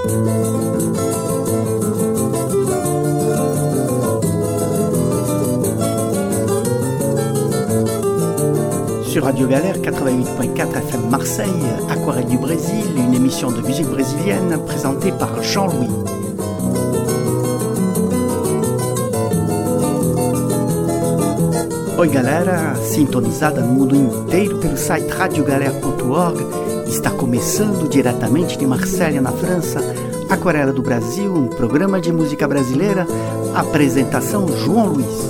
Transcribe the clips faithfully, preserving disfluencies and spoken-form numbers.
Sur Radio Galère quatre-vingt-huit point quatre F M Marseille, Aquarelle du Brésil, une émission de musique brésilienne présentée par Jean-Louis. Oi galera, sintonizada no mundo inteiro pelo site radio galera ponto org, está começando diretamente de Marselha, na França, Aquarela do Brasil, um programa de música brasileira, apresentação João Luiz.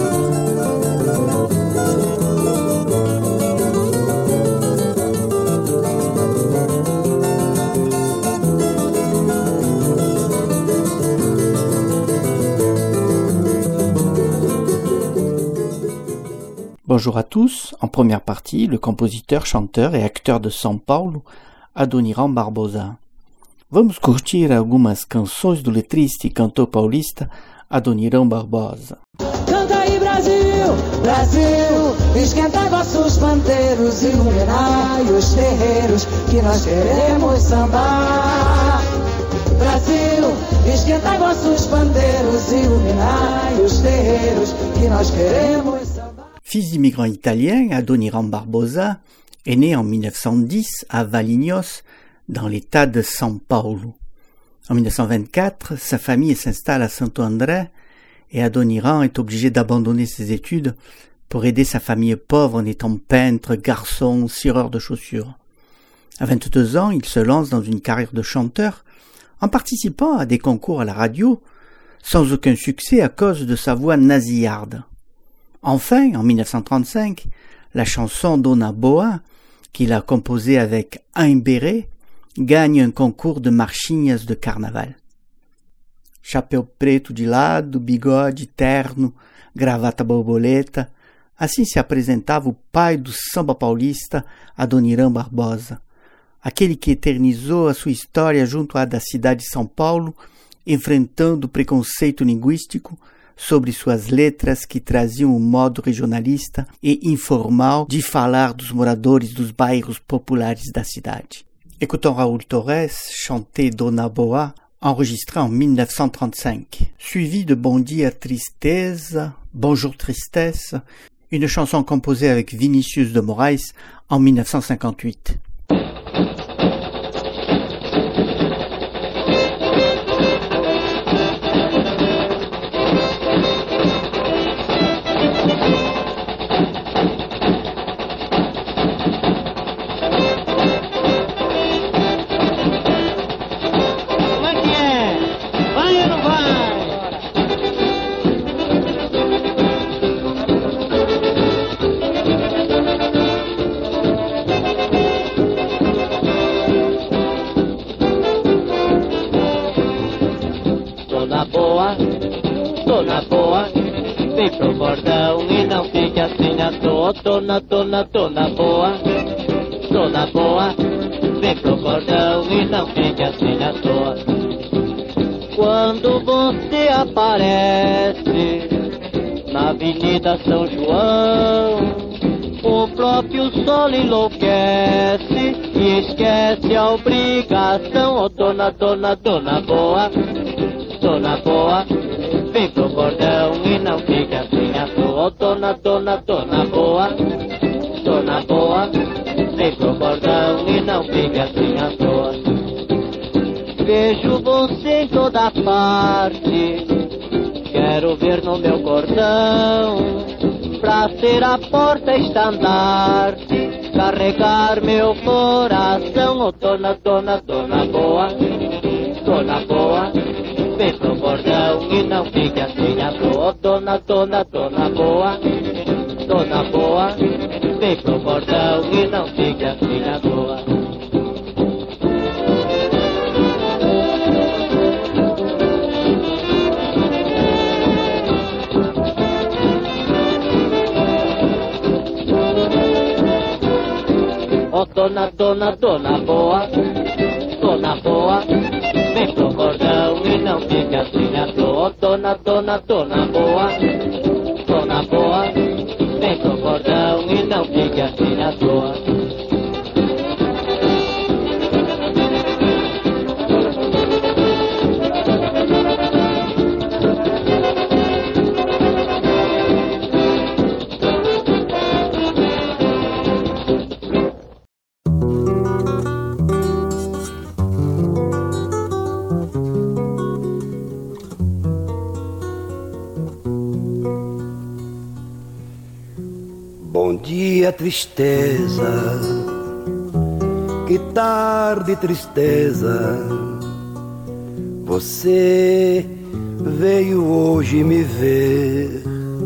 Bonjour à tous. En première partie, le compositeur, chanteur e acteur de São Paulo, Adoniran Barbosa. Vamos curtir algumas canções do letrista e cantor paulista Adoniran Barbosa. Canta aí Brasil, Brasil, esquenta vossos pandeiros, iluminai os terreiros que nós queremos sambar. Brasil, esquenta vossos pandeiros, iluminai os terreiros que nós queremos sambar. Fils d'immigrants italiens, Adoniran Barbosa est né en mille neuf cent dix à Valinhos, dans l'état de São Paulo. En mille neuf cent vingt-quatre, sa famille s'installe à Santo André et Adoniran est obligé d'abandonner ses études pour aider sa famille pauvre en étant peintre, garçon, cireur de chaussures. À vingt-deux ans, il se lance dans une carrière de chanteur en participant à des concours à la radio, sans aucun succès à cause de sa voix nasillarde. Enfin, en mille neuf cent trente-cinq, la chanson Dona Boa, qu'il a composée avec Imbéré, gagne un concours de marchinhas de carnaval. Chapéu preto de lado, bigode terno, gravata borboleta, assim se apresentava o pai do samba paulista, Adoniran Barbosa, aquele que eternizou a sua história junto à da cidade de São Paulo, enfrentando o preconceito linguístico sobre suas letras que traziam um modo regionalista e informal de falar dos moradores dos bairros populares da cidade. Écoutons Raul Torres chanter Dona Boa, enregistré en mille neuf cent trente-cinq, suivi de Bon Dia Tristeza, Bonjour Tristesse, une chanson composée avec Vinicius de Moraes en mille neuf cent cinquante-huit. Dona, dona, dona boa, dona boa, vem pro cordão e não fique assim à toa. Quando você aparece na Avenida São João, o próprio sol enlouquece e esquece a obrigação. Oh, dona, dona, dona boa, dona boa, vem pro cordão e não fique assim à toa. Oh, dona, dona, dona boa, dona boa, vem pro cordão e não fique assim à toa. Vejo você em toda parte, quero ver no meu cordão, pra ser a porta estandarte, carregar meu coração. Oh, dona, dona, dona boa, dona boa, vem pro cordão e não fique assim à toa. Oh, dona, dona, dona boa, dona boa, vem pro cordão e não fique assim à toa. Oh, dona, dona, dona boa, dona boa, vem pro cordão e não fique assim à toa. Oh, dona, dona, dona boa, dona boa, vem pro cordão e não fique assim à toa. dia tristeza, que tarde tristeza, você veio hoje me ver.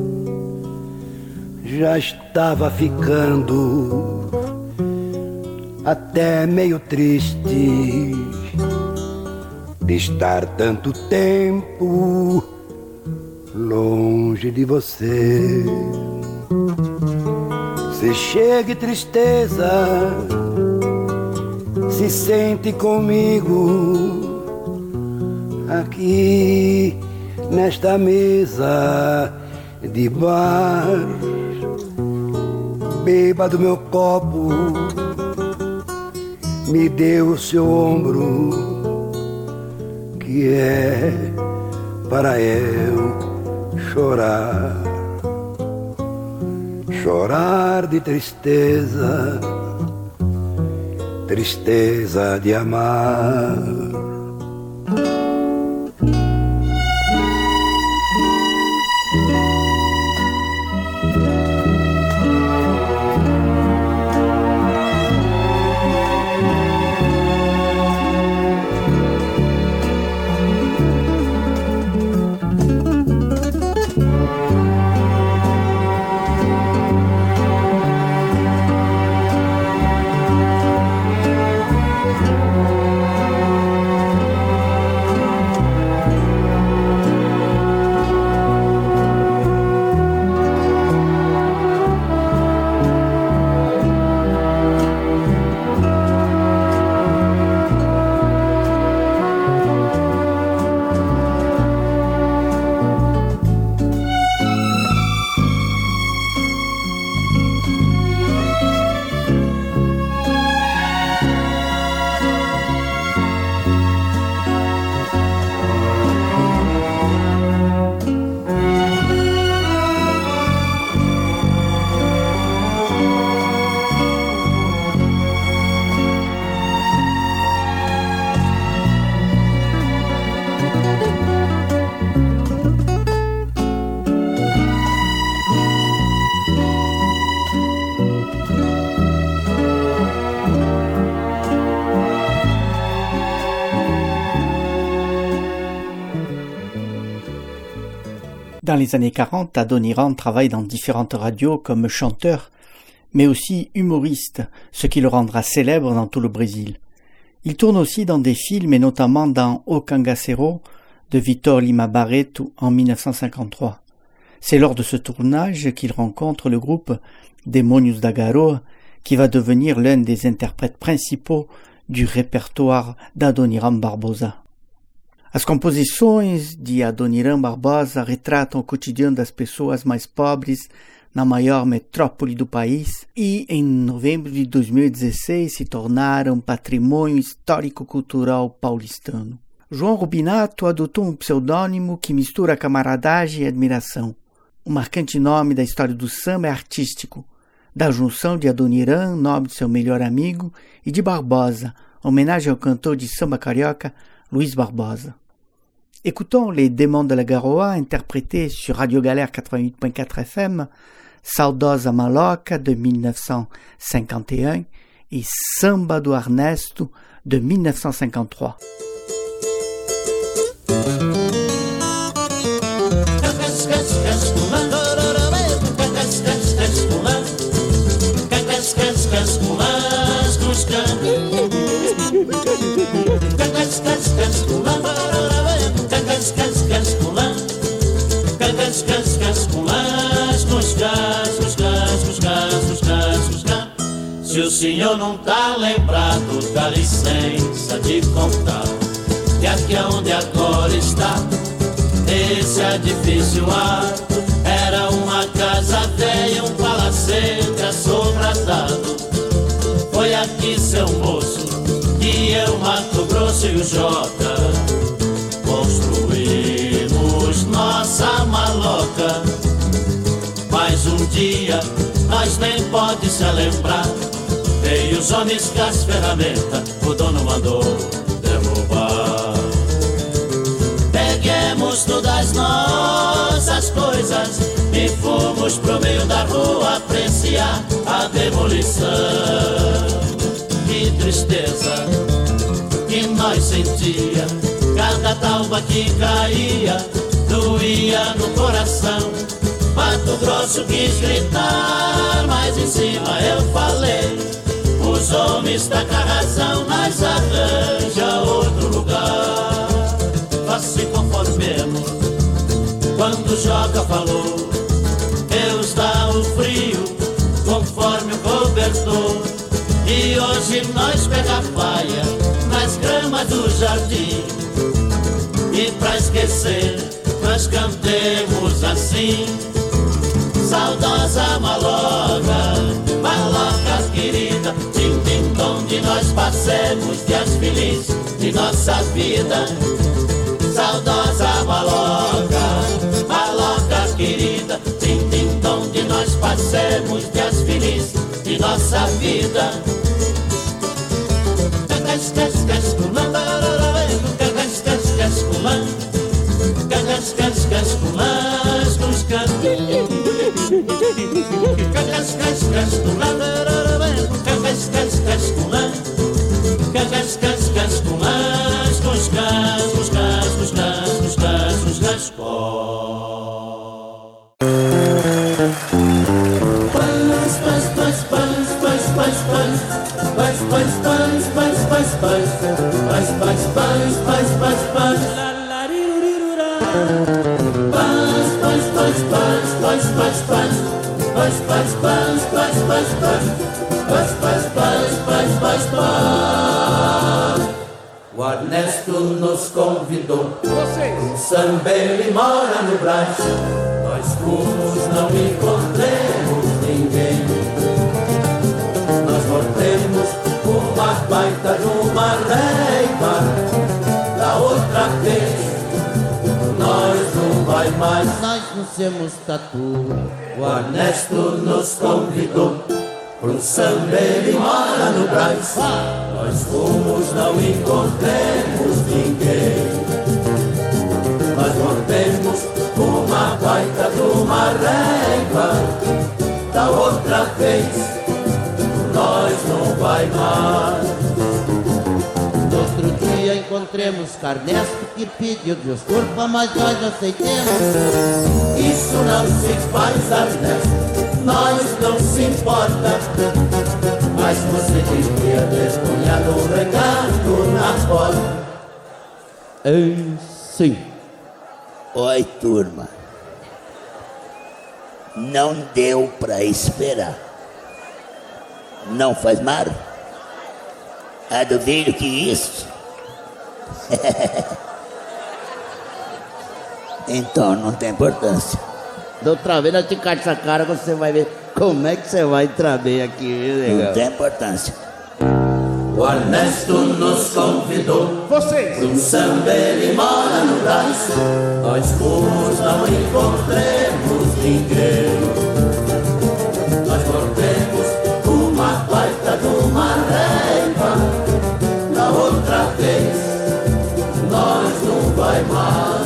Já estava ficando até meio triste de estar tanto tempo longe de você. Se chega tristeza, se sente comigo aqui nesta mesa de bar. Beba do meu copo, me dê o seu ombro, que é para eu chorar. Chorar de tristeza, tristeza de amar. Dans les années quarante, Adoniran travaille dans différentes radios comme chanteur, mais aussi humoriste, ce qui le rendra célèbre dans tout le Brésil. Il tourne aussi dans des films et notamment dans O Cangaceiro de Vitor Lima Barreto en mille neuf cent cinquante-trois. C'est lors de ce tournage qu'il rencontre le groupe Demônios da Garoa, qui va devenir l'un des interprètes principaux du répertoire d'Adoniran Barbosa. As composições de Adoniran Barbosa retratam o cotidiano das pessoas mais pobres na maior metrópole do país e, em novembro de dois mil e dezesseis, se tornaram patrimônio histórico-cultural paulistano. João Rubinato adotou um pseudônimo que mistura camaradagem e admiração. O marcante nome da história do samba é artístico, da junção de Adoniran, nome de seu melhor amigo, e de Barbosa, homenagem ao cantor de samba carioca Luiz Barbosa. Écoutons les Démons de la Garoa interprétés sur Radio Galère quatre-vingt-huit point quatre F M, Saudosa Maloca de mille neuf cent cinquante et un et Samba do Ernesto de mille neuf cent cinquante-trois. Se o senhor não tá lembrado, dá licença de contar que aqui onde agora está esse edifício alto era uma casa velha, um palacete assombradado. Foi aqui, seu moço, que eu, Mato Grosso e o Jota construímos nossa maloca. Mas um dia nós nem pode se lembrar. Veio os homens com as ferramentas, o dono mandou derrubar. Peguemos todas nossas coisas e fomos pro meio da rua, anunciar a demolição. Que tristeza que nós sentia, cada talba que caía doía no coração. Mato Grosso quis gritar, mas em cima eu falei: os homens tá com a razão, nós arranja outro lugar. Faça conformemos, quando Joca falou, Deus dá o frio conforme o cobertor. E hoje nós pega a faia nas gramas do jardim, e pra esquecer nós cantemos assim: saudosa maloca, maloca querida, tim tim tom, de nós passemos dias felizes de nossa vida. Saudosa maloca, maloca querida, tim tim tom, de nós passemos dias felizes de nossa vida. Cacas, cascas, culã, cacas, cascas, culã, cacas, cascas, culã, os cantos. Cacas, cascas, culã, cacas, cascas, culã, cacas, cascas, culã, os cantos, os cantos, os cantos, os cantos, os cantos. O Ernesto nos convidou, um samba, ele mora no Brás. Nós fomos, não encontremos ninguém. Nós voltemos uma baita de uma reiva. Da outra vez nós não vai mais, nós não temos tatu. O Ernesto nos convidou para um samba, ele mora no Brás. Nós fomos, não encontremos ninguém. Nós voltemos uma baita de uma régua. Da outra vez nós não vai mais. No outro dia encontremos Carnesto, que pediu desculpa, mas nós aceitemos. Isso não se faz, Ernesto, nós não se importa. Mas você devia ter punhado um recado na porta. Em sim. Oi, turma. Não deu pra esperar. Não faz mal? Ah, duvido que isso. Então não tem importância. Da outra vez nós te cate essa cara, você vai ver como é que você vai entrar bem aqui, viu, legal? Não tem importância. O Ernesto nos convidou, vocês, um samba, ele mora no Brás. Nós fomos, não encontremos ninguém. Nós voltemos uma baita de uma régua. Da outra vez nós não vai mais.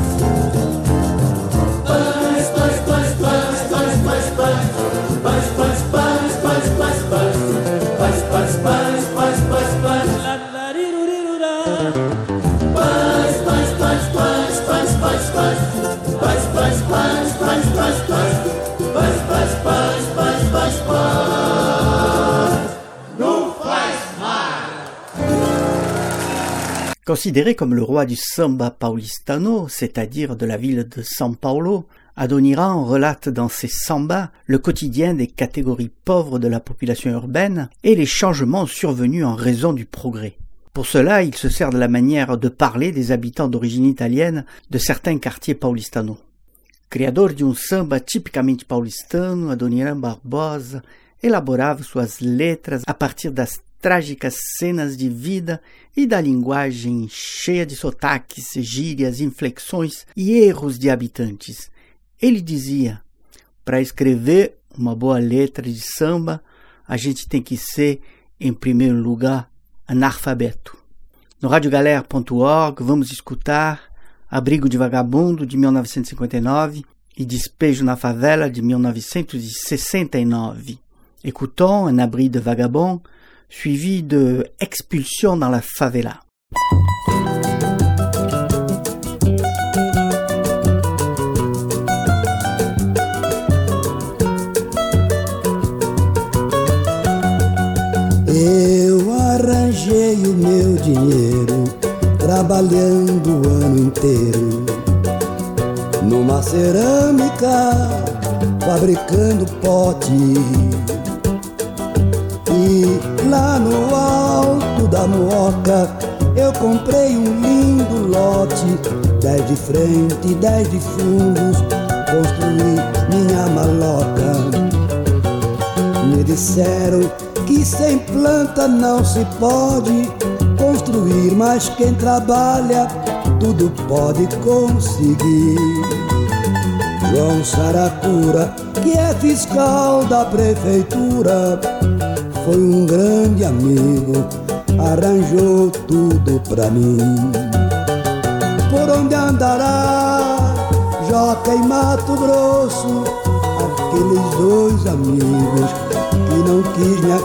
Considéré comme le roi du samba paulistano, c'est-à-dire de la ville de São Paulo, Adoniran relate dans ses sambas le quotidien des catégories pauvres de la population urbaine et les changements survenus en raison du progrès. Pour cela, il se sert de la manière de parler des habitants d'origine italienne de certains quartiers paulistanos. Criador de um samba tipicamente paulistano, Adoniran Barbosa elaborava suas letras a partir das trágicas cenas de vida e da linguagem cheia de sotaques, gírias, inflexões e erros de habitantes. Ele dizia: para escrever uma boa letra de samba, a gente tem que ser, em primeiro lugar, analfabeto. No rádio galera ponto org vamos escutar Abrigo de Vagabundo, de mil novecentos e cinquenta e nove, e Despejo na Favela de mil novecentos e sessenta e nove. Écoutons Un abri de vagabond, suivi de Expulsion dans la favela. Eu arranjei o meu dinheiro trabalhando o ano inteiro numa cerâmica, fabricando pote. E lá no alto da Mooca eu comprei um lindo lote, dez de frente, dez de fundos, construí minha maloca. Me disseram que sem planta não se pode construir, mas quem trabalha tudo pode conseguir. João Saracura, que é fiscal da prefeitura, foi um grande amigo, arranjou tudo pra mim. Por onde andará Joca e Mato Grosso, aqueles dois amigos que não quis me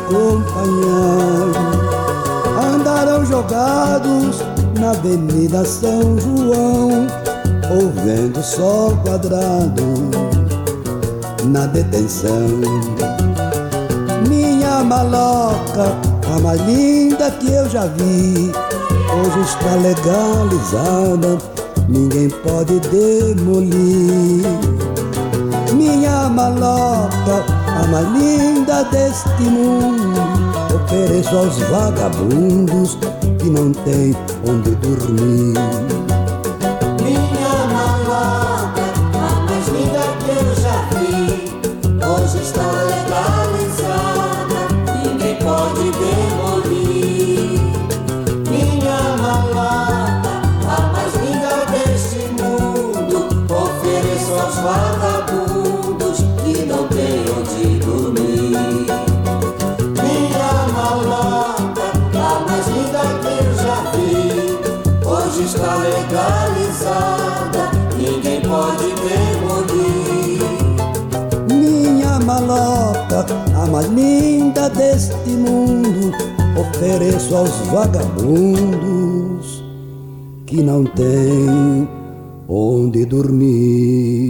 acompanhar, andaram jogados na Avenida São João, ouvindo sol quadrado na detenção. Minha maloca, a mais linda que eu já vi, hoje está legalizada, ninguém pode demolir. Minha maloca, a mais linda deste mundo, ofereço aos vagabundos que não tem onde dormir. Minha maloca, a mais linda que eu já vi, hoje está legalizada, ninguém pode demolir. Minha maloca, a mais linda deste mundo, ofereço aos vagabundos que não tem onde dormir. Minha maloca, a mais linda que eu já vi, hoje está legalizada, ninguém pode demolir. Minha maloca, a mais linda deste mundo, ofereço aos vagabundos que não tem onde dormir.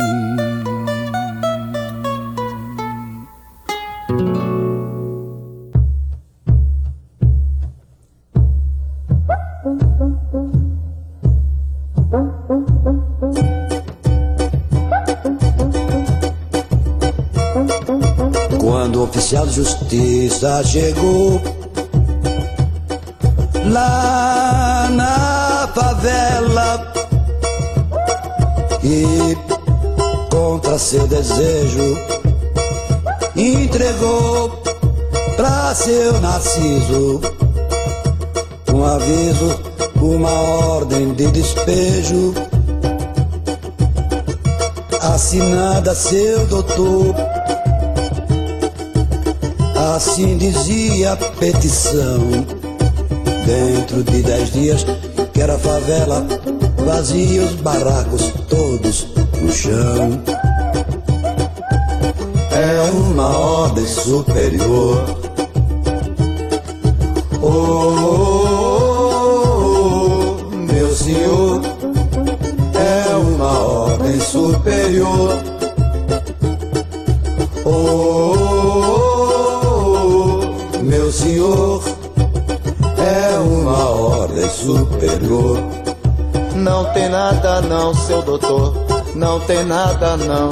Quando o oficial de justiça chegou lá na favela e, contra seu desejo, entregou pra seu Narciso um aviso, uma ordem de despejo, assinada seu doutor. Assim dizia a petição: dentro de dez dias quero a favela vazia, os barracos todos no chão. É uma ordem superior. Oh, oh, oh, meu senhor, é uma ordem superior. Oh, oh, oh, meu senhor, é uma ordem superior. Não tem nada não, seu doutor, não tem nada não.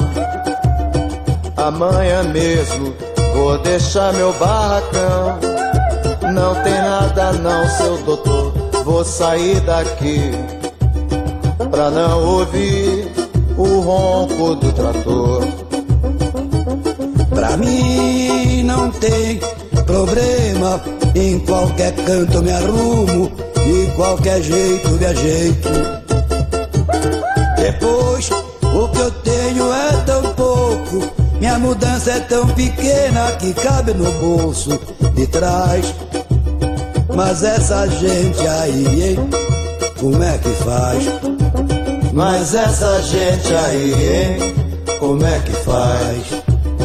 Amanhã mesmo vou deixar meu barracão. Não tem nada não, seu doutor, vou sair daqui pra não ouvir o ronco do trator. Pra mim não tem problema, em qualquer canto eu me arrumo, de qualquer jeito me ajeito. Depois o que eu tenho é tão pouco, minha mudança é tão pequena que cabe no bolso de trás. Mas essa gente aí, hein, como é que faz? Mas essa gente aí, hein, como é que faz?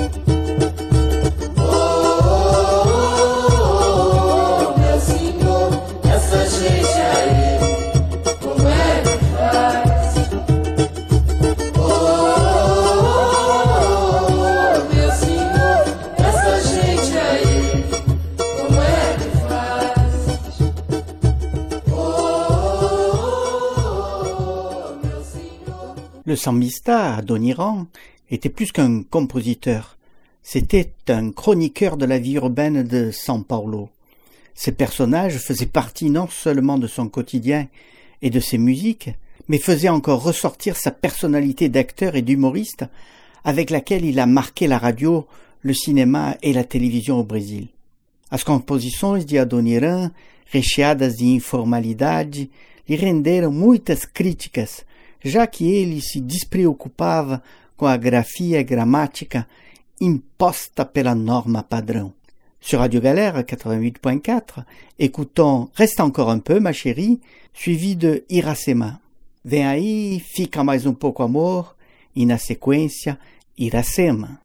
Le sambista, Adoniran, était plus qu'un compositeur. C'était un chroniqueur de la vie urbaine de São Paulo. Ces personnages faisaient partie non seulement de son quotidien et de ses musiques, mais faisaient encore ressortir sa personnalité d'acteur et d'humoriste avec laquelle il a marqué la radio, le cinéma e la televisão au Brasil. As composições de Adoniran, recheadas de informalidade, lhe renderam muitas críticas, já que ele se despreocupava com a grafia e gramática imposta pela norma padrão. Sur Radio Galère quatre-vingt-huit point quatre, écoutons Reste encore un peu, ma chérie, suivi de Iracema. Vem aí, fica mais um pouco amor, e na sequência, Iracema.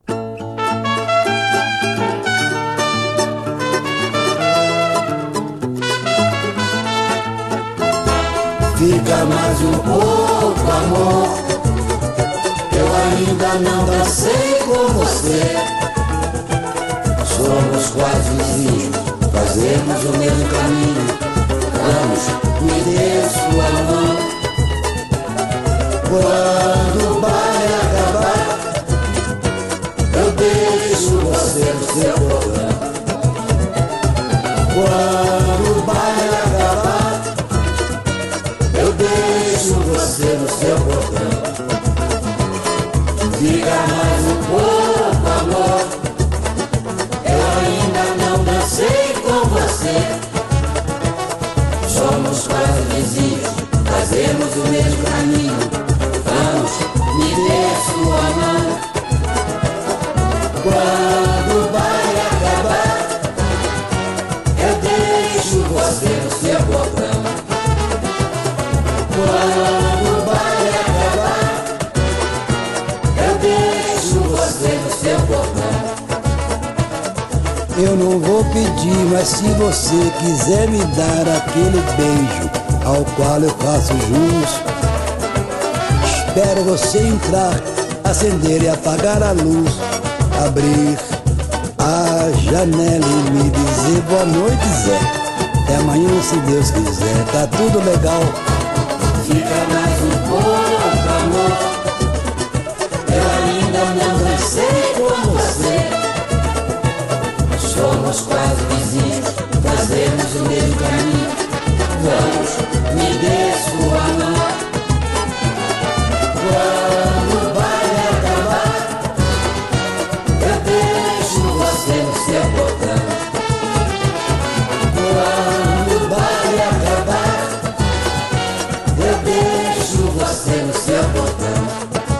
Fica mais um pouco, amor, eu ainda não dancei com você. Somos quase vizinhos, fazemos o mesmo caminho. Vamos, me dê sua mão. Quando o baile acabar, eu deixo você no seu portão. Quando o baile acabar, eu deixo você no seu portão. Fica mais um pouco, amor, eu ainda não dancei com você. Somos quase vizinhos, fazemos o mesmo caminho. Vamos, me dê sua mão. Quando o baile acabar, eu deixo você no seu portão. Quando o baile acabar, eu deixo você no seu portão. Eu não vou pedir, mas se você quiser me dar aquele beijo ao qual eu faço jus, espero você entrar, acender e apagar a luz, abrir a janela e me dizer boa noite, Zé. Até amanhã, se Deus quiser, tá tudo legal. Fica mais um pouco, amor, eu ainda não dancei com você. Somos quase vizinhos, fazemos o mesmo caminho. Vamos, me dê sua mão. Quando o baile acabar, eu deixo você no seu portão. Quando o baile acabar, eu deixo você no seu portão.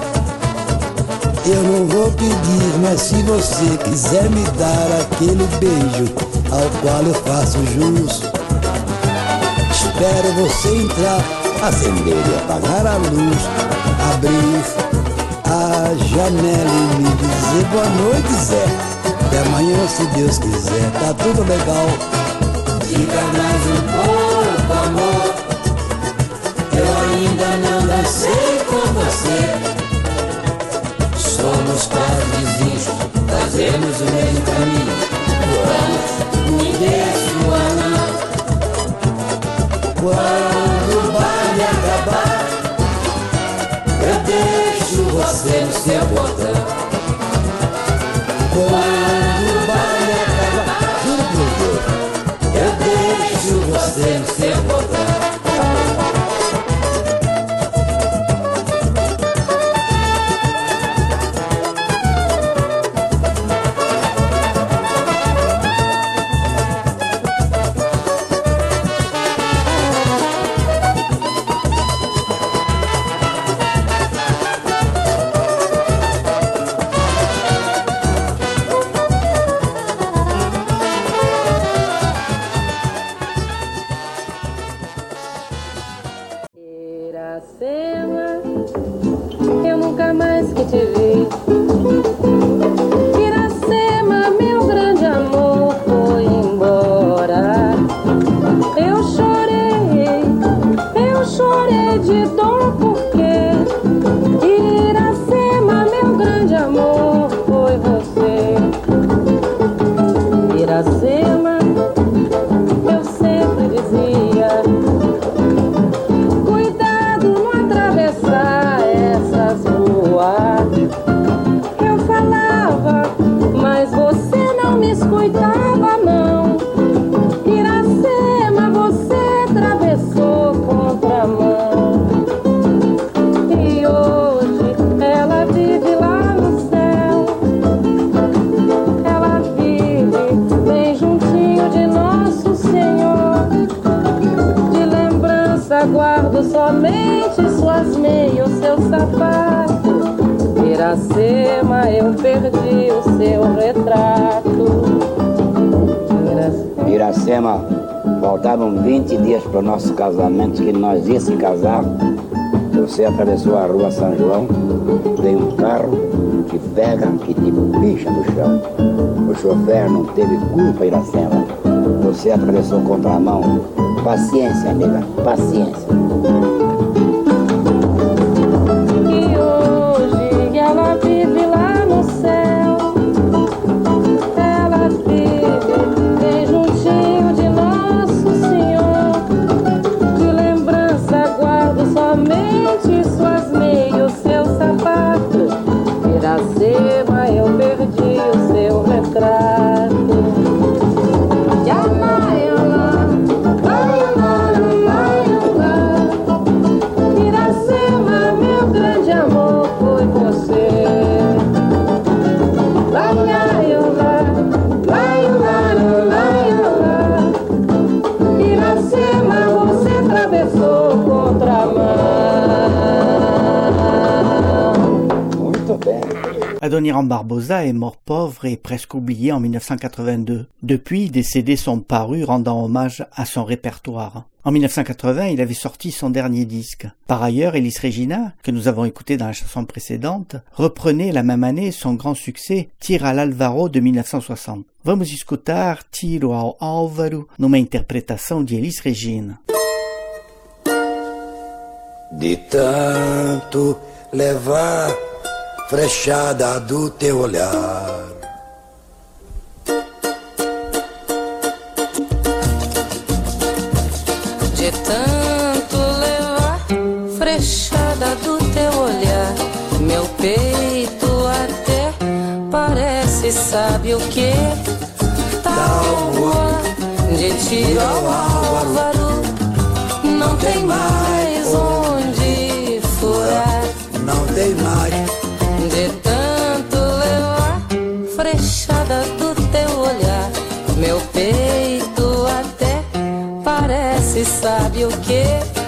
Eu não vou pedir, mas se você quiser me dar aquele beijo ao qual eu faço jus, espero você entrar, acender e apagar a luz, abrir a janela e me dizer boa noite, Zé. Até amanhã, se Deus quiser, tá tudo legal. Fica mais um pouco, amor, eu ainda não dancei com você. Somos quase vizinhos, fazemos o mesmo caminho. Vamos, me dê sua mão. Quando o baile acabar, eu deixo você no seu portão. Quando o baile acabar, juro por Deus, eu deixo você no seu portão. Iracema, eu nunca mais que te vi. sei de dor porque Iracema, meu grande amor, foi você. Iracema, eu sempre dizia, cuidado não atravessar essas ruas. Eu falava, mas você não me escutava não. Iracema, você atravessou contramão. E hoje ela vive lá no céu. Ela vive bem juntinho de Nosso Senhor. De lembrança guardo somente suas meias, seu sapato. Iracema, eu perdi o seu retrato. Iracema, faltavam vinte dias para o nosso casamento, que nós ia se casar. Você atravessou a rua São João, veio um carro que pega, que tipo bicha no chão. O chofer não teve culpa, Iracema. Você atravessou contramão. Paciência, amiga, paciência. E hoje ela vive lá no céu. Ela vive bem juntinho de Nosso Senhor. De lembrança guardo somente suas meias, seu sapato. Iracema, eu perdi o seu retrato. Iracema, meu grande amor, foi você. Iracema, você atravessou contramão. Muito bem. Adoniran Barbosa est mort pauvre et presque oublié en mille neuf cent quatre-vingt-deux. Depuis, des C D sont parus rendant hommage à son répertoire. En mille neuf cent quatre-vingts, il avait sorti son dernier disque. Par ailleurs, Elis Regina, que nous avons écouté dans la chanson précédente, reprenait la même année son grand succès Tira all'Alvaro de mille neuf cent soixante. Vamos escutar Tiro ao Álvaro numa interpretação de Elis Regina. De tanto levar frechada do teu olhar, de tanto levar frechada do teu olhar, meu peito até parece, sabe o que? Tábua de tiro ao Álvaro, não tem mais onde furar, não tem mais. De tanto levar frechada do teu olhar, meu peito até parece, sabe o que?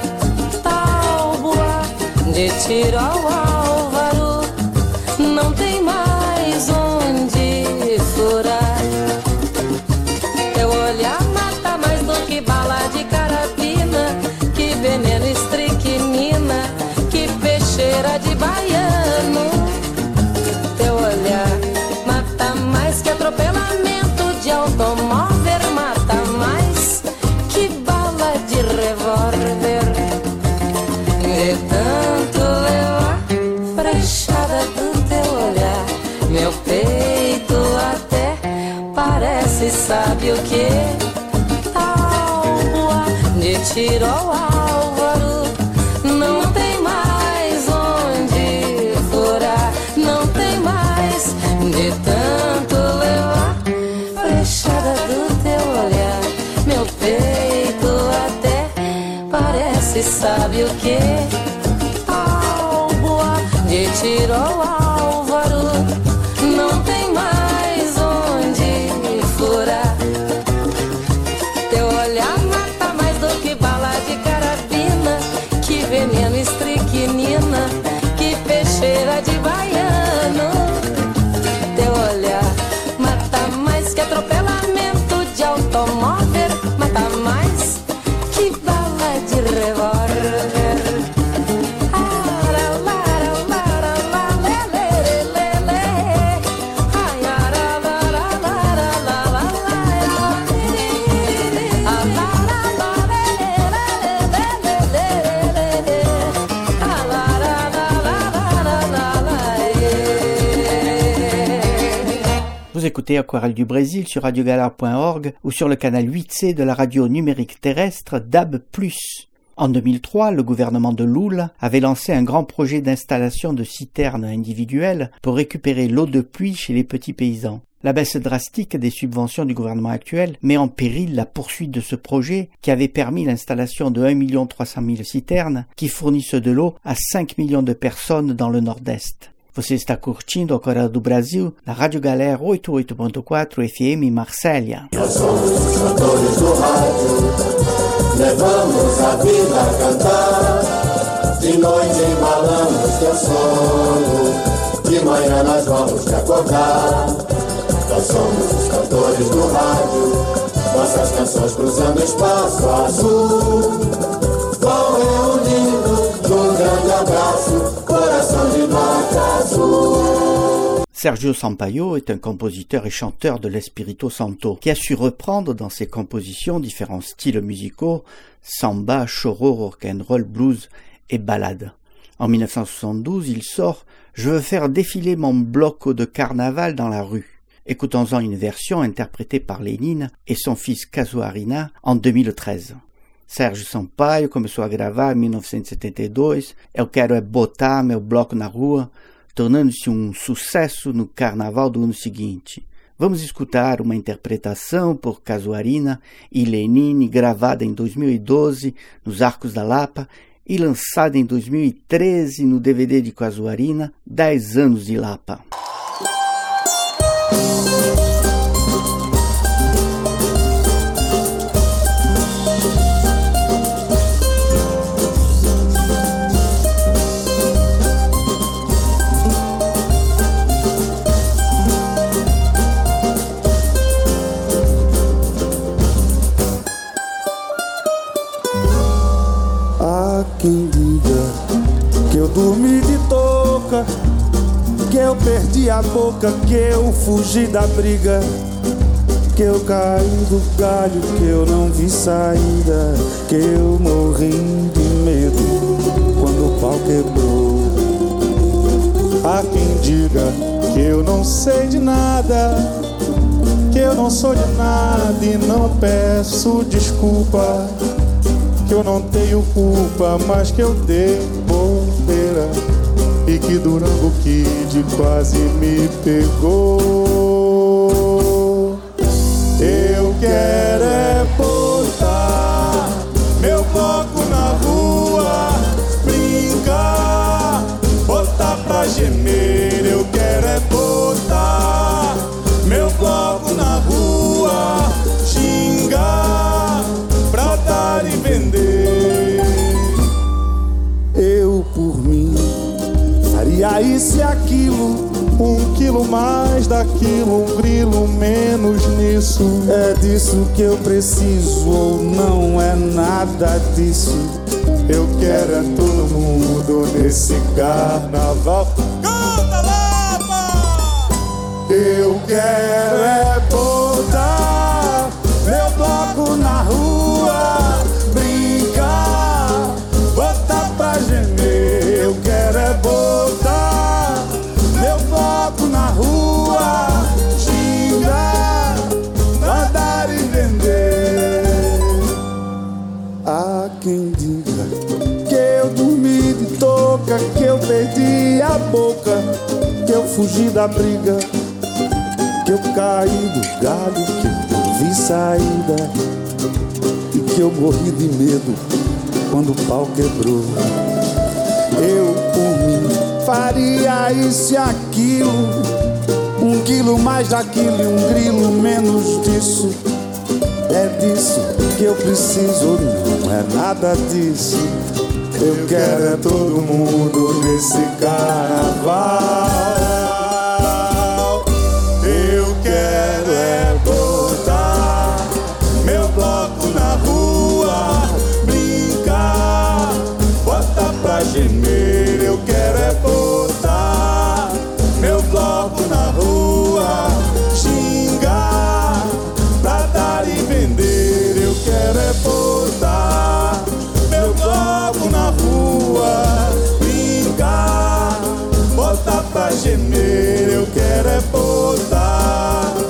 Tábua de tiro ao Álvaro, não tem mais onde furar. Teu olhar mata mais do que bala de carabina, que veneno estricnina, que peixeira de baiano. Teu olhar mata mais que atropelamento de automóvel, mata mais que bala de revólver. De tanto levar frechada do teu olhar, meu peito até parece, sabe o que? Tábua de tiro ao Álvaro, não tem mais onde furar, não tem mais. De tanto levar frechada do teu olhar, meu peito até parece, sabe o que? Tábua de tiro ao Álvaro, não tem mais onde furar. Teu olhar mata mais do que bala de carabina, que veneno estricnina, que peixeira de baiano. Teu olhar mata mais que atropelamento de automóvel, mata mais que bala de revólver. Ah, lá, lá, lá, lá, lá, lá, lá. Vous écoutez Aquarelle du Brésil sur radio galar point org ou sur le canal huit C de la radio numérique terrestre D A B plus. En deux mille trois, le gouvernement de Lula avait lancé un grand projet d'installation de citernes individuelles pour récupérer l'eau de pluie chez les petits paysans. La baisse drastique des subventions du gouvernement actuel met en péril la poursuite de ce projet qui avait permis l'installation de un million trois cent mille citernes qui fournissent de l'eau à cinq millions de personnes dans le Nord-Est. Você está curtindo a Aquarela do Brasil na Rádio Galera oitenta e oito ponto quatro F M Marsella. Nós somos os cantores do rádio, levamos a vida a cantar. De noite embalamos teu sono, de manhã nós vamos te acordar. Nós somos os cantores do rádio, nossas canções cruzando o espaço azul. Vão reunindo num grande abraço, coração de nota azul. Sergio Sampaio est un compositeur et chanteur de l'Espirito Santo qui a su reprendre dans ses compositions différents styles musicaux, samba, choro, rock'n'roll, blues et ballade. En mille neuf cent soixante-douze, il sort « Je veux faire défiler mon bloco de carnaval dans la rue ». Écoutons-en une version interprétée par Lénine et son fils Casuarina en deux mille treize. Sérgio Sampaio começou a gravar em mil novecentos e setenta e dois, Eu Quero É Botar Meu Bloco na Rua, tornando-se um sucesso no carnaval do ano seguinte. Vamos escutar uma interpretação por Casuarina e Lénine gravada em dois mil e doze nos Arcos da Lapa e lançada em dois mil e treze no D V D de Casuarina, dez anos de Lapa. Quem diga que eu dormi de touca, que eu perdi a boca, que eu fugi da briga, que eu caí do galho, que eu não vi saída, que eu morri de medo quando o pau quebrou. Há quem diga que eu não sei de nada, que eu não sou de nada e não peço desculpa, que eu não tenho culpa, mas que eu dei bobeira e que Durango Kid quase me pegou. Eu quero é botar meu bloco na rua, brincar, botar pra gemer. Eu quero é botar meu bloco na rua, xingar, pra dar e vender. Eu por mim faria isso e aquilo, um quilo mais daquilo, um grilo menos nisso. É disso que eu preciso ou não é nada disso? Eu quero é todo mundo nesse carnaval. Canta, Lapa! Eu quero é botar meu bloco na rua, brincar, botar pra gemer. Eu quero é botar meu bloco na rua, xingar, mandar e vender. Há quem diga que eu dormi de touca, que eu perdi a boca, que eu fugi da briga, que eu caí do galho, que eu não vi saída e que eu morri de medo quando o pau quebrou. Eu por mim faria isso e aquilo, um quilo mais daquilo e um grilo menos disso. É disso que eu preciso, não é nada disso. Eu quero é todo mundo nesse carnaval. Eu quero é botar meu bloco na rua, brincar, botar pra gemer. Eu quero é botar meu bloco na rua, xingar, pra dar e vender. Eu quero é botar meu bloco na rua, brincar, botar pra gemer. Eu quero é botar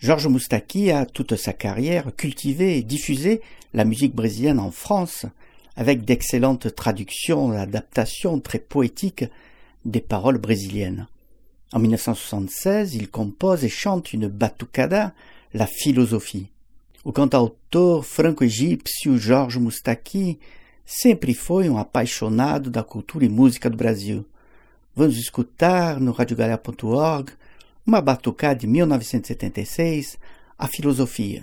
Jorge Moustaki a toute sa carrière cultivé et diffusé la musique brésilienne en France avec d'excellentes traductions et adaptations très poétiques des paroles brésiliennes. En mille neuf cent soixante-seize, il compose et chante une batucada, la philosophie. O cantautor franco-egípcio Jorge Moustaki sempre foi um apaixonado da cultura e música do Brasil. Vamos escutar no radio galera ponto org uma batucada de mille neuf cent soixante-seize, a filosofia.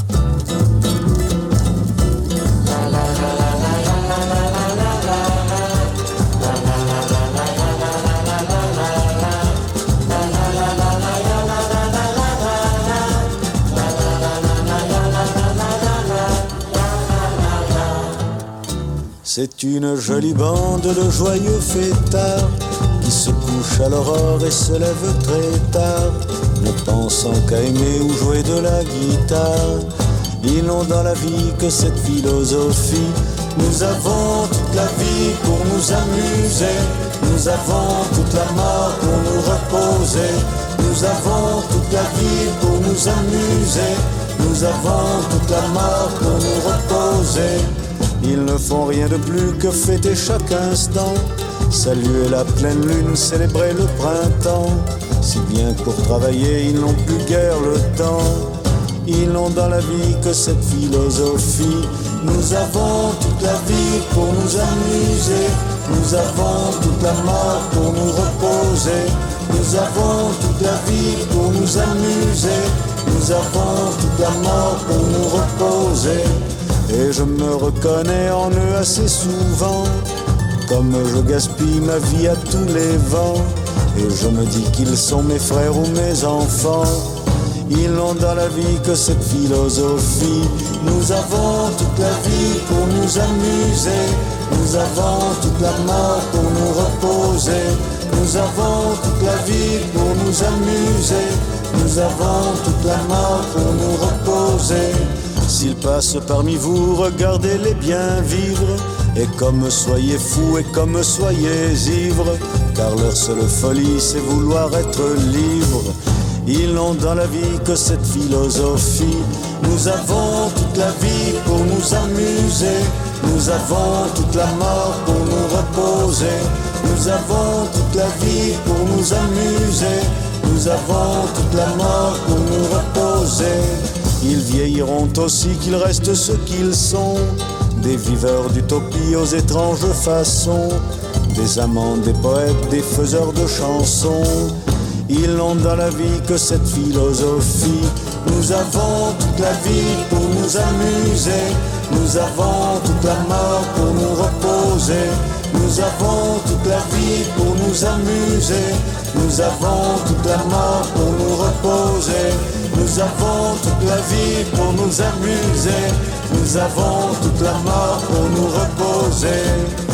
C'est une jolie bande de joyeux fêtards qui se couchent à l'aurore et se lèvent très tard, ne pensant qu'à aimer ou jouer de la guitare. Ils n'ont dans la vie que cette philosophie. Nous avons toute la vie pour nous amuser, nous avons toute la mort pour nous reposer. Nous avons toute la vie pour nous amuser, nous avons toute la mort pour nous reposer. Ils ne font rien de plus que fêter chaque instant, saluer la pleine lune, célébrer le printemps, si bien que pour travailler ils n'ont plus guère le temps. Ils n'ont dans la vie que cette philosophie. Nous avons toute la vie pour nous amuser, nous avons toute la mort pour nous reposer. Nous avons toute la vie pour nous amuser, nous avons toute la mort pour nous reposer. Et je me reconnais en eux assez souvent, comme je gaspille ma vie à tous les vents. Et je me dis qu'ils sont mes frères ou mes enfants. Ils n'ont dans la vie que cette philosophie. Nous avons toute la vie pour nous amuser, nous avons toute la mort pour nous reposer. Nous avons toute la vie pour nous amuser, nous avons toute la mort pour nous reposer. S'ils passent parmi vous, regardez-les bien vivre, et comme soyez fous et comme soyez ivres, car leur seule folie c'est vouloir être libre. Ils n'ont dans la vie que cette philosophie. Nous avons toute la vie pour nous amuser, nous avons toute la mort pour nous reposer. Nous avons toute la vie pour nous amuser, nous avons toute la mort pour nous reposer. Ils vieilliront aussi qu'ils restent ce qu'ils sont, des viveurs d'utopie aux étranges façons, des amants, des poètes, des faiseurs de chansons. Ils n'ont dans la vie que cette philosophie. Nous avons toute la vie pour nous amuser, nous avons toute la mort pour nous reposer. Nous avons toute la vie pour nous amuser, nous avons toute la mort pour nous reposer. Nous avons toute la vie pour nous amuser, nous avons toute la mort pour nous reposer.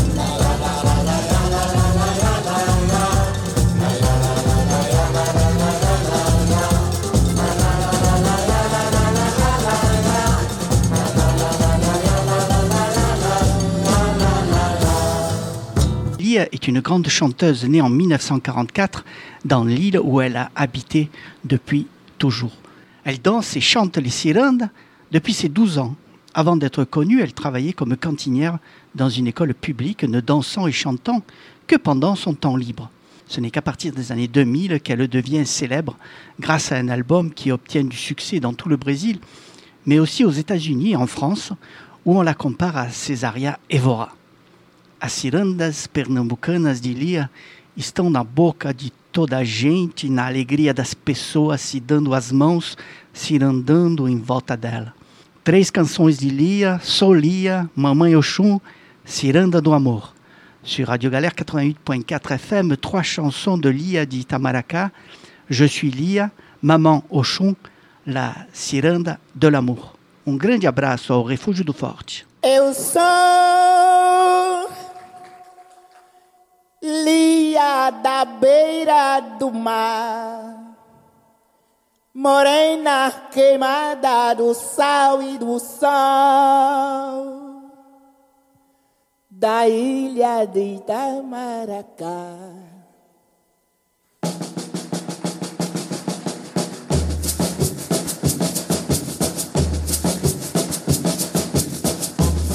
Lia est une grande chanteuse née en mille neuf cent quarante-quatre dans l'île où elle a habité depuis toujours. Elle danse et chante les cirandas depuis ses douze ans. Avant d'être connue, elle travaillait comme cantinière dans une école publique, ne dansant et chantant que pendant son temps libre. Ce n'est qu'à partir des années deux mille qu'elle devient célèbre grâce à un album qui obtient du succès dans tout le Brésil, mais aussi aux États-Unis et en France, où on la compare à Cesaria Évora. As cirandas pernambucanas de Lia estão na boca de toda a gente, na alegria das pessoas se dando as mãos, cirandando em volta dela. Três canções de Lia, Sou Lia, Mamãe Oxum, Ciranda do Amor. Sur Radio Galère quatre-vingt-huit point quatre F M, trois chansons de Lia de Itamaracá, Je suis Lia, Maman Oxum, La Ciranda de l'Amour. Um grande abraço ao Refúgio do Forte. Eu sou Lia da beira do mar, morena queimada do sal e do sol, da ilha de Itamaracá.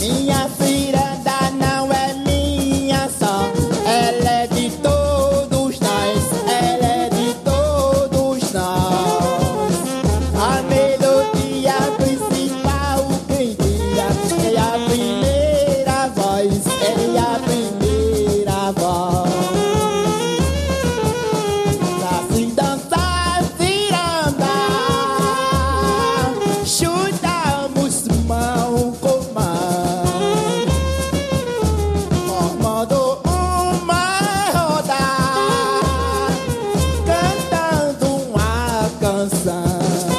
Minha ciranda não é minha só, ela é de todos nós, ela é de todos nós. A melodia principal quem tira é a primeira voz, é a primeira voz. Assim dança ciranda, chutamos mão com mão, formando uma roda, cantando uma canção.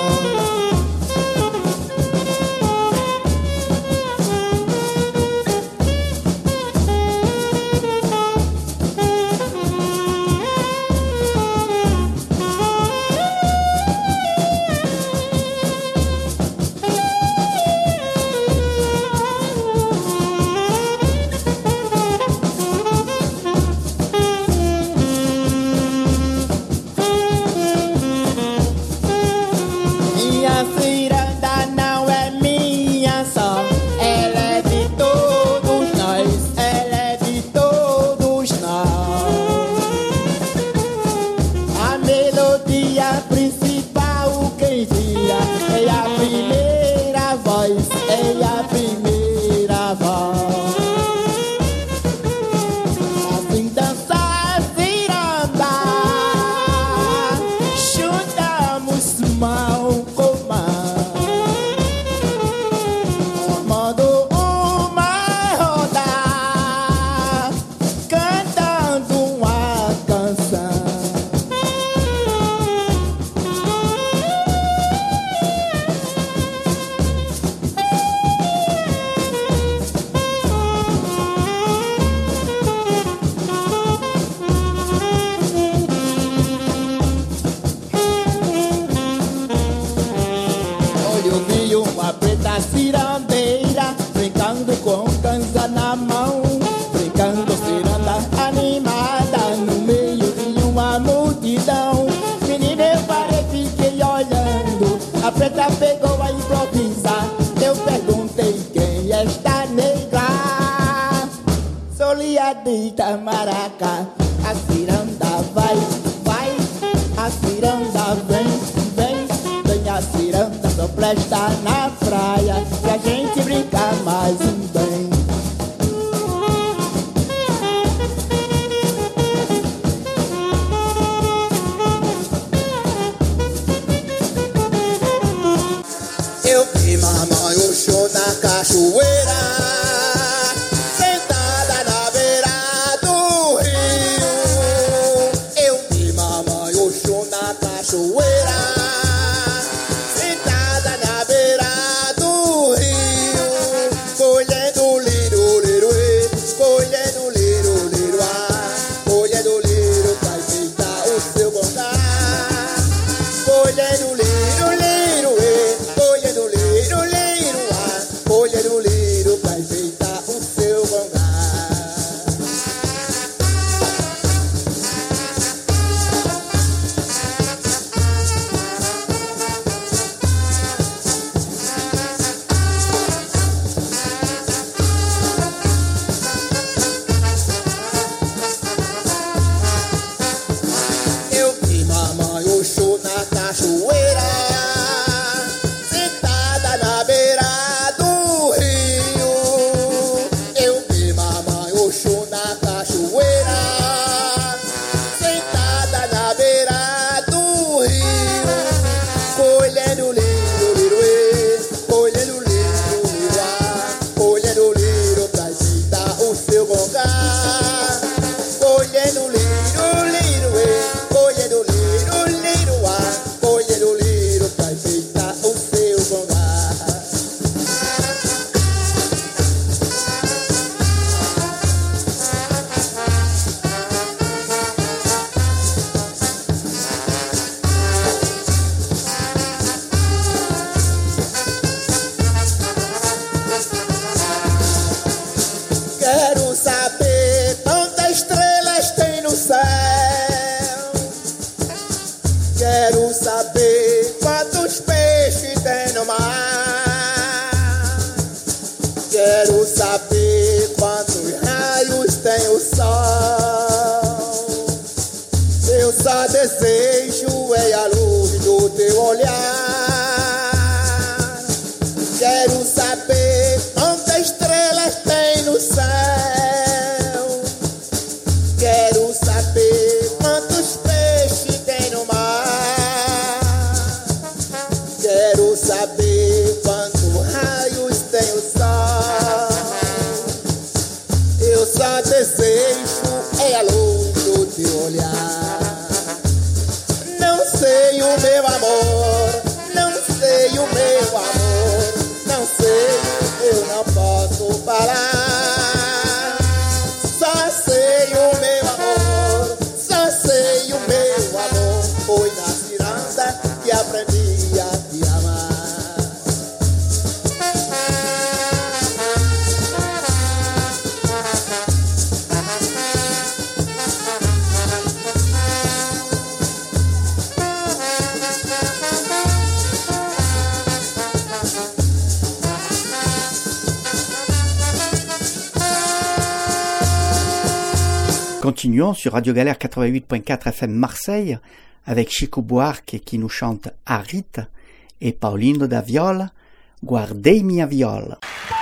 Minha ciranda não é minha só, ela é de todos nós, ela é de todos nós. A melodia principal quem tira é a primeira voz, é a primeira voz. Assim dança ciranda, chutamos mão com mão, formando uma roda, cantando uma canção. Olha, eu vi uma preta cirandeira brincando com cansa na mão, brincando ciranda animada no meio de uma multidão. Menina, eu parei, fiquei olhando, a preta pegou a improvisar. Eu perguntei quem é esta negra, sou Lia de Itamaracá. A ciranda vai, vai, a ciranda vem, vem, vem a ciranda só presta na praia, pra gente brincar mais um bem. Eu vi mamãe o show na cachoeira, sentada na beira do rio. Eu vi mamãe o show na cachoeira, sentada na beira do rio, colhendo liro, liro, e, colhendo liro, liro, ah, colhendo liro pra enfeitar o seu bondar, colhendo liro, liro, e, colhendo liro, liro, ah, colhendo liro pra enfeitar o seu bondar. Eu vi mamãe o show na cachoeira, sentada na beira do rio. Eu vi mamãe o show na cachoeira, sentada na beira do rio, colhendo liro, liro, e, colhendo liro, liro, ah, colhendo liro pra enfeitar o seu gongar, colhendo liro, liro, e, colhendo liro, liro, ah, colhendo liro pra enfeitar o seu gongar. Quero saber quantas estrelas tem no céu, quero saber quantos peixes tem no mar, quero saber desejo é a luz do teu olhar. Quero saber quantas estrelas tem no céu. Quero saber quantos peixes tem no mar. Quero saber quantos raios tem o sol. Eu só desejo é a luz do teu olhar. Não sei o meu amor, não sei o meu amor, não sei, eu não posso falar. Só sei o meu amor, só sei o meu amor. Foi na ciranda que aprendi a te amar. Continuons sur Radio Galère quatre-vingt-huit point quatre F M Marseille avec Chico Buarque qui nous chante A Rita et Paulino da Viola, Guardei minha viola.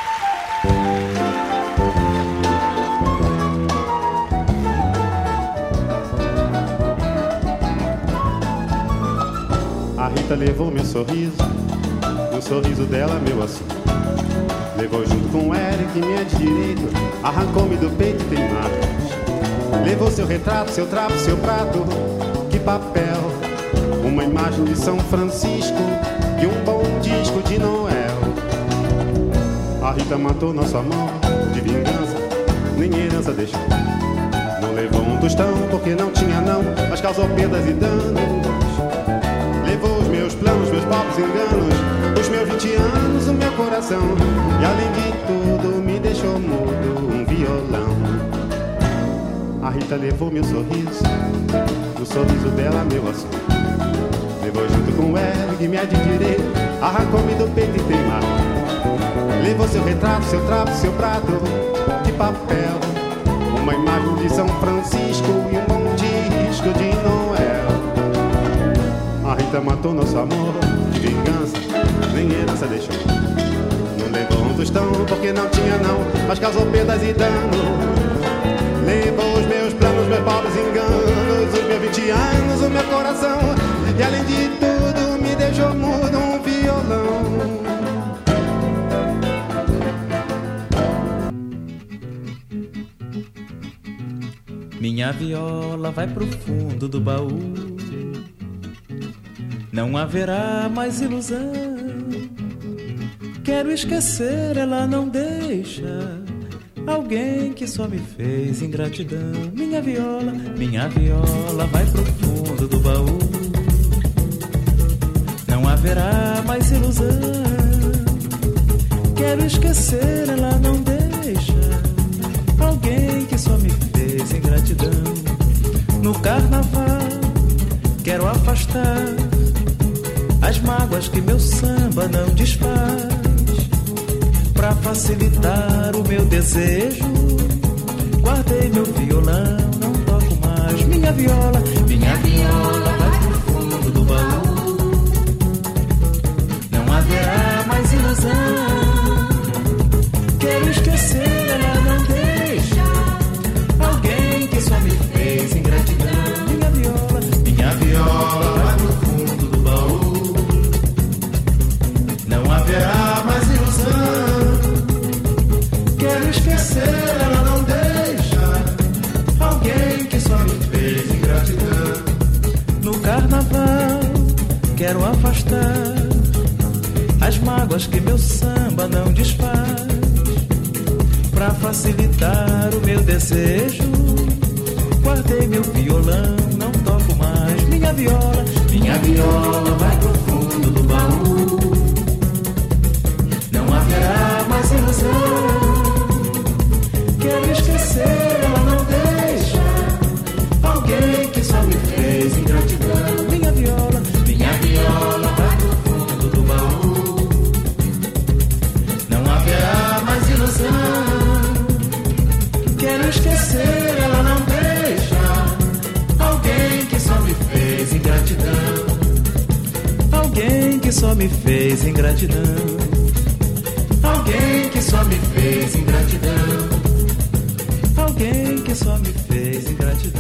A Rita levou meu sorriso, o sorriso dela meu assunto. Levou junto com o Eric, minha de direito, arrancou-me do peito e tem marcas. Levou seu retrato, seu trapo, seu prato, que papel, uma imagem de São Francisco e um bom disco de Noel. A Rita matou nosso amor de vingança, nem herança deixou. Não levou um tostão porque não tinha não, mas causou perdas e danos. Levou os meus planos, meus pobres enganos, os meus vinte anos, o meu coração. E além de tudo me deixou mudo, um violão. A Rita levou meu sorriso, o sorriso dela meu assunto. Levou junto com o Eric, me admirei, arrancou-me do peito e tem mar. Levou seu retrato, seu trapo, seu prato de papel, uma imagem de São Francisco e um bom disco de Noel. A Rita matou nosso amor de vingança, nem herança deixou. Não levou um tostão porque não tinha não, mas causou perdas e danos. Levou os meus planos, meus pobres enganos, os meus vinte anos, o meu coração. E além de tudo me deixou mudo, um violão. Minha viola vai pro fundo do baú, não haverá mais ilusão. Quero esquecer, ela não deixa, alguém que só me fez ingratidão. Minha viola, minha viola vai pro fundo do baú, não haverá mais ilusão. Quero esquecer, ela não deixa, alguém que só me fez ingratidão. No carnaval quero afastar as mágoas que meu samba não desfaz. Pra facilitar o meu desejo, guardei meu violão, não toco mais. Minha viola, minha viola vai pro fundo do baú, não haverá mais ilusão. Quero esquecer, ela não deixa, alguém que só me fez ingratidão. Minha viola, minha viola vai pro fundo do baú, não haverá mais ilusão. Quero esquecer, ela não deixa, alguém que só me fez ingratidão. No carnaval quero afastar as mágoas que meu samba não desfaz. Pra facilitar o meu desejo, guardei meu violão, não toco mais. Minha viola, minha viola vai pro fundo do baú, não haverá mais ilusão. Quero esquecer, ela não deixa, alguém que só me fez ingratidão. Minha viola, minha viola vai pro fundo do baú, não haverá mais ilusão. Quero esquecer, ela não deixa, alguém que só me fez só me fez ingratidão. Alguém que só me fez ingratidão. Alguém que só me fez ingratidão.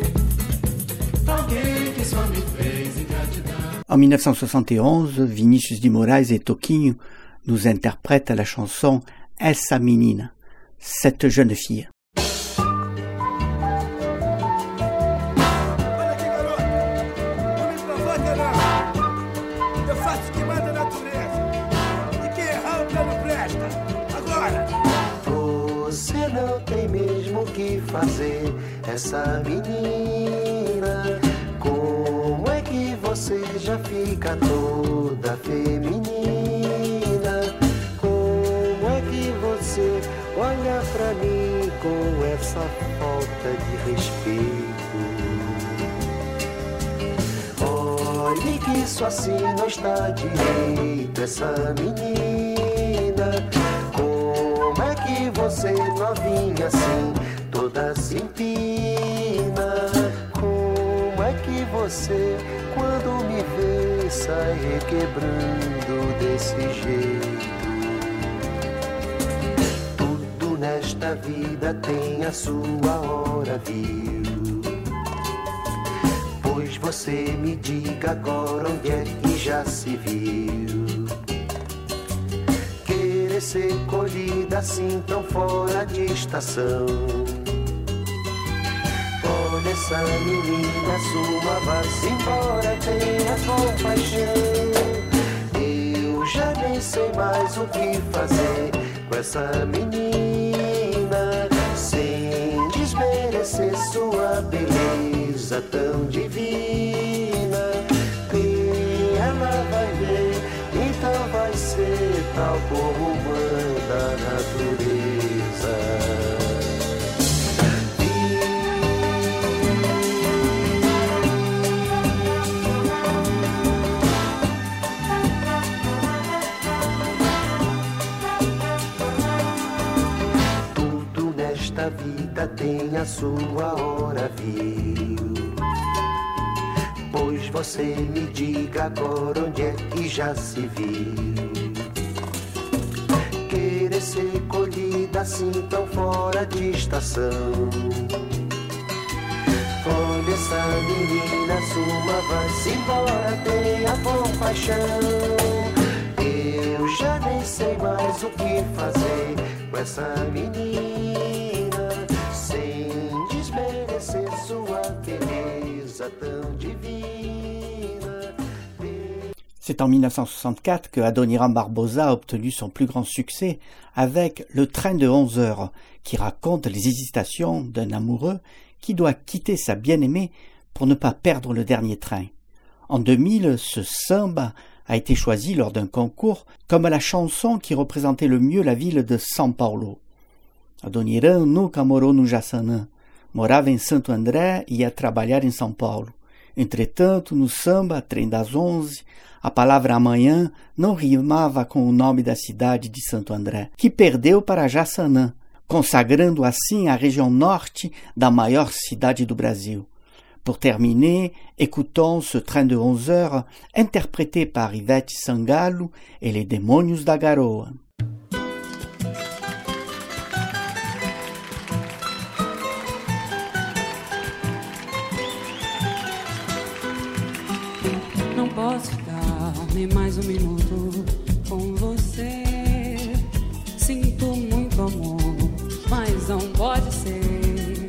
Alguém que só me fez ingratidão. En mille neuf cent soixante et onze, Vinícius de Moraes et Toquinho nous interprètent la chanson Essa Menina, cette jeune fille. Você não tem mesmo o que fazer, essa menina. Como é que você já fica toda feminina? Como é que você olha pra mim com essa falta de respeito? Olhe que isso assim não está direito, essa menina. Como é que você novinha assim, toda se empina? Como é que você, quando me vê, sai requebrando desse jeito? Tudo nesta vida tem a sua hora, viu? Pois você me diga agora onde é que já se viu querer ser colhida assim tão fora de estação. Olha essa menina sua, vá-se embora, tenha compaixão. Eu já nem sei mais o que fazer com essa menina, sem desmerecer sua beleza tão divina. E ela vai ver, então vai ser tal como manda a natureza. Tudo nesta vida tem a sua hora, viu? Pois você me diga agora onde é que já se viu querer ser colhida assim tão fora de estação. Olha essa menina sua, vai-se embora, tenha compaixão. Eu já nem sei mais o que fazer com essa menina, sem desmerecer sua beleza tão divina. C'est en mille neuf cent soixante-quatre que Adoniram Barbosa a obtenu son plus grand succès avec Le Train de onze heures, qui raconte les hésitations d'un amoureux qui doit quitter sa bien-aimée pour ne pas perdre le dernier train. En deux mille, ce samba a été choisi lors d'un concours comme la chanson qui représentait le mieux la ville de São Paulo. Adoniram nunca morou no Jaçanã, morava em Santo André e ia trabalhar em São Paulo. Entretanto, no samba, Trem das Onze, a palavra amanhã não rimava com o nome da cidade de Santo André, que perdeu para Jaçanã, consagrando assim a região norte da maior cidade do Brasil. Pour terminer, écoutons ce Train de onze heures interprété par Ivete Sangalo et les Demônios da Garoa. Não posso ficar nem mais um minuto com você. Sinto muito amor, mas não pode ser.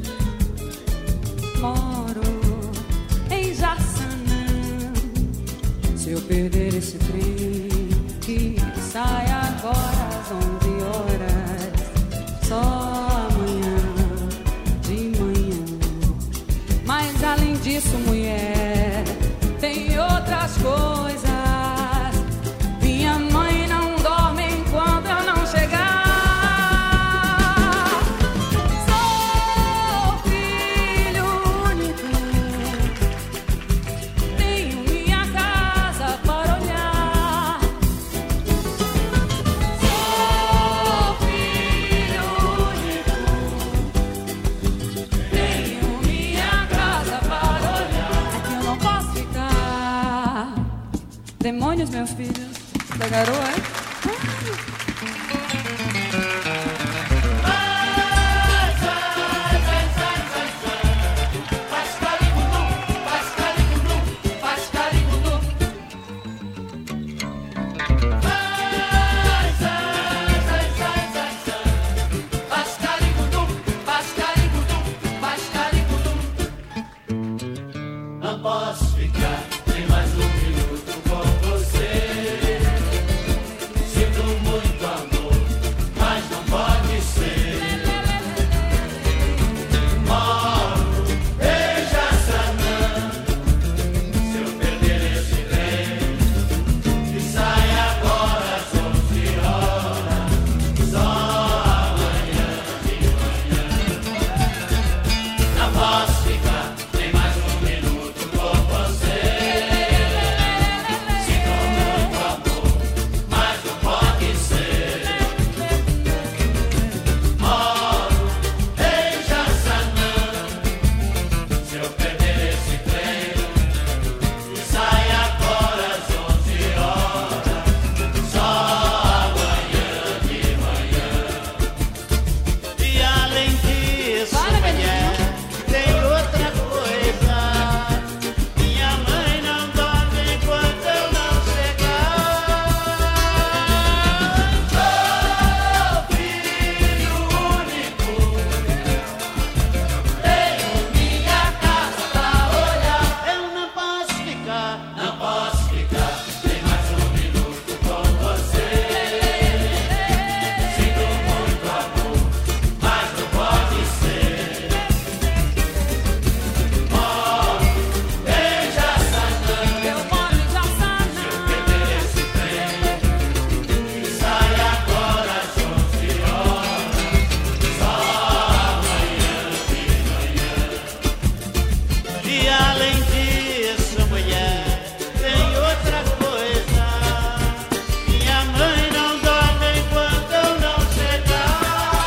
Moro em Jaçanã. Se eu perder esse trem que sai agora às onze horas, só amanhã de manhã. Mas além disso, mulher, tem outras coisas demônios, meu filho? Da garoa, é? Não posso ficar nem mais um minuto com você. Sinto muito amor, mas não pode ser. Moro em Jaçanã. Se eu perder esse trem, que sai agora às onze horas, só amanhã de manhã. Não posso ficar nem mais um minuto com você. Sinto muito amor, mas não pode ser. Moro em Jaçanã. Se eu perder esse trem, que sai agora às onze horas, só amanhã de manhã. E além disso, mulher, tem outra coisa. Minha mãe não dorme enquanto eu não chegar. Sou filho único, tenho minha casa pra olhar. Eu não posso ficar, não posso ficar nem mais um minuto com você. Sinto muito amor, mas não pode ser. Moro em Jaçanã. Eu moro em Jaçanã. Se eu perder esse trem, que sai agora às onze horas, só amanhã de manhã. E além disso, mulher, tem outra coisa. Minha mãe não dorme enquanto eu não chegar.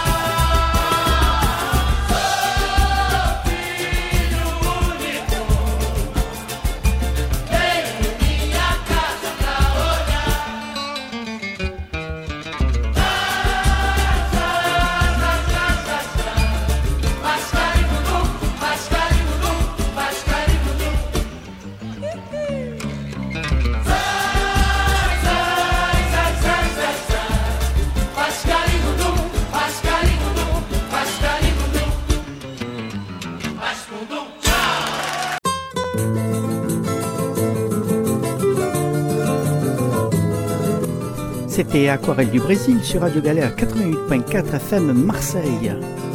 Sou filho único, tenho minha casa pra olhar. Faz caribundu, faz caribundu, faz caribundu. Zai, zai, zai, zai, zai, zai. Faz caribundu, faz caribundu, faz caribundu. Faz fundum, C'était Aquarelle du Brésil sur Radio Galère quatre-vingt-huit point quatro F M Marseille.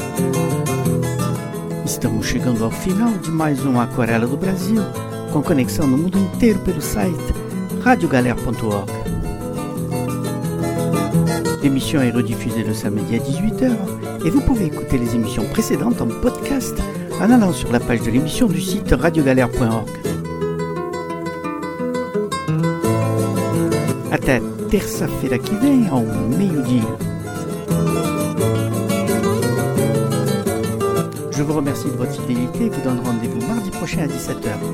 Estamos chegando ao final de mais um Aquarela do Brasil, com conexão no mundo inteiro pelo site radio galère ponto org. L'émission est rediffusée le samedi à dix-huit heures et vous pouvez écouter les émissions précédentes en podcast en allant sur la page de l'émission du site radio galère point org. Até terça-feira que vem, ao meio-dia. Je vous remercie de votre fidélité et vous donne rendez-vous mardi prochain à dix-sept heures.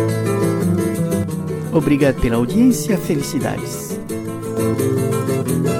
Obrigado pela audiência, felicidades.